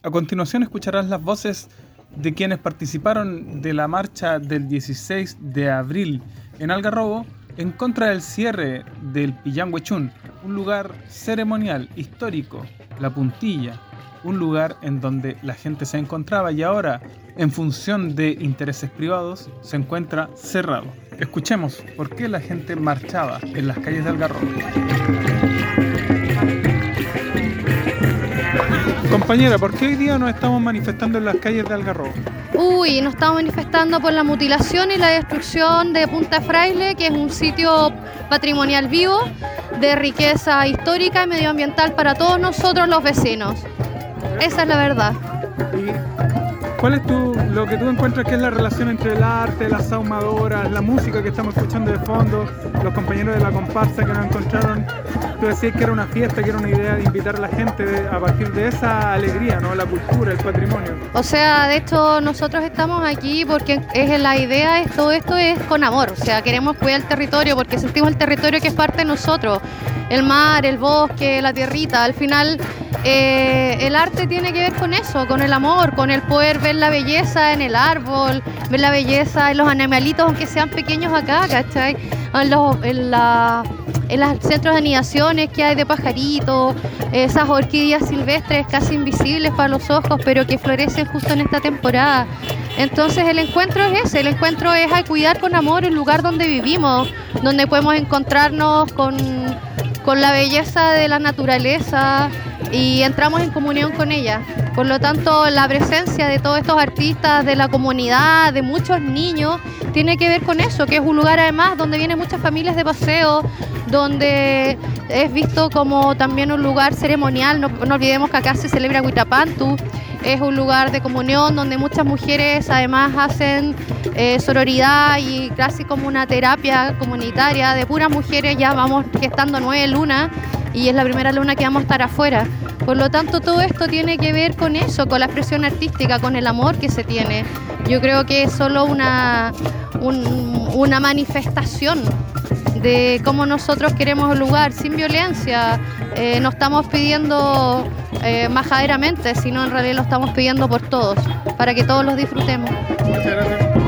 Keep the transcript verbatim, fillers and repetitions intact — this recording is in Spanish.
A continuación escucharás las voces de quienes participaron de la marcha del dieciséis de abril en Algarrobo en contra del cierre del Pillanhuechún, un lugar ceremonial, histórico, La Puntilla, un lugar en donde la gente se encontraba y ahora, en función de intereses privados, se encuentra cerrado. Escuchemos por qué la gente marchaba en las calles de Algarrobo. Compañera, ¿por qué hoy día nos estamos manifestando en las calles de Algarrobo? Uy, nos estamos manifestando por la mutilación y la destrucción de Punta Fraile, que es un sitio patrimonial vivo, de riqueza histórica y medioambiental para todos nosotros los vecinos. Esa es la verdad. ¿Y cuál es tu, lo que tú encuentras que es la relación entre el arte, las ahumadoras, la música que estamos escuchando de fondo, los compañeros de la comparsa que nos encontraron? Tú decías que era una fiesta, que era una idea de invitar a la gente de, a partir de esa alegría, ¿no? La cultura, el patrimonio. O sea, de hecho, nosotros estamos aquí porque es la idea, es, todo esto es con amor. O sea, queremos cuidar el territorio porque sentimos el territorio que es parte de nosotros. El mar, el bosque, la tierrita. Al final, eh, el arte tiene que ver con eso, con el amor, con el poder ver la belleza en el árbol, ver la belleza en los animalitos, aunque sean pequeños acá, ¿cachai? En los, en la, en los centros de anidaciones que hay de pajaritos, esas orquídeas silvestres casi invisibles para los ojos, pero que florecen justo en esta temporada. Entonces el encuentro es ese, el encuentro es a cuidar con amor el lugar donde vivimos, donde podemos encontrarnos con, con la belleza de la naturaleza y entramos en comunión con ella. Por lo tanto, la presencia de todos estos artistas, de la comunidad, de muchos niños, tiene que ver con eso, que es un lugar además donde vienen muchas familias de paseo, donde es visto como también un lugar ceremonial. No, no olvidemos que acá se celebra Huitapantu, es un lugar de comunión donde muchas mujeres además hacen eh, sororidad y casi como una terapia comunitaria de puras mujeres. Ya vamos gestando nueve lunas y es la primera luna que vamos a estar afuera. Por lo tanto, todo esto tiene que ver con eso, con la expresión artística, con el amor que se tiene. Yo creo que es solo una, un, una manifestación de cómo nosotros queremos un lugar sin violencia. Eh, no estamos pidiendo eh, majaderamente, sino en realidad lo estamos pidiendo por todos, para que todos los disfrutemos. Muchas gracias.